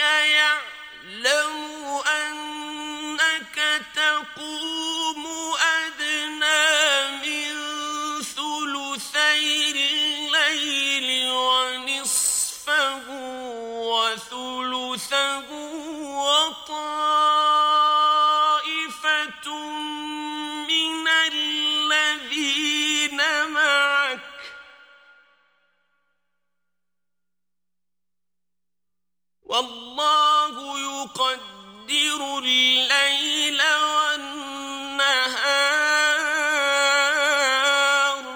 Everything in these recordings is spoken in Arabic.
يعلم أنك تقوم أدنى من ثلثي الليل ونصفه وثلثه وطائفة من الذين معك والله يقدر الليل والنهار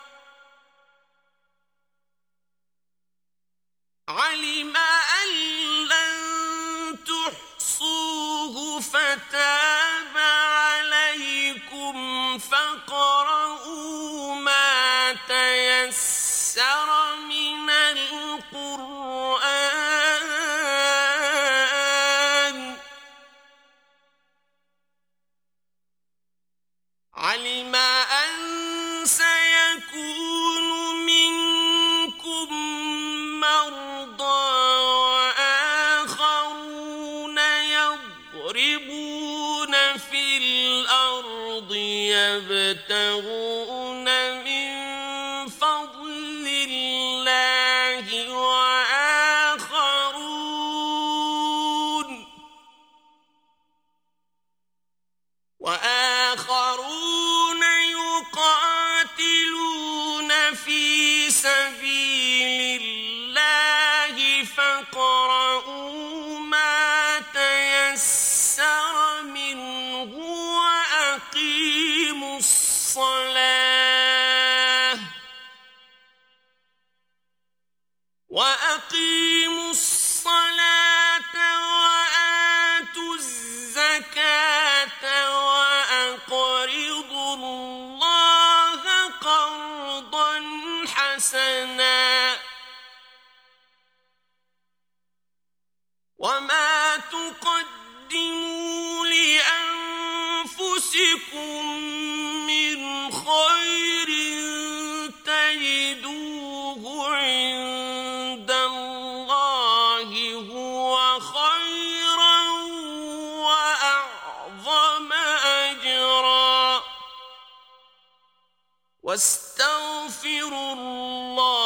علم أن لن تحصوه فتاب عليكم فاقرؤوا ما تيسر من القرآن علم أن سيكون منكم مرضى وآخرون يضربون في الأرض يبتغون من فضل الله وآخرون يقاتلون في سبيل الله فاقرؤوا ما تيسر منه وأقيموا الصلاة وآتوا الزكاة وأقرضوا الله قرضا حسنا وما تقدموا لأنفسكم من خير تجدوه عند الله هو خيرا وأعظم أجرا واستغفروا الله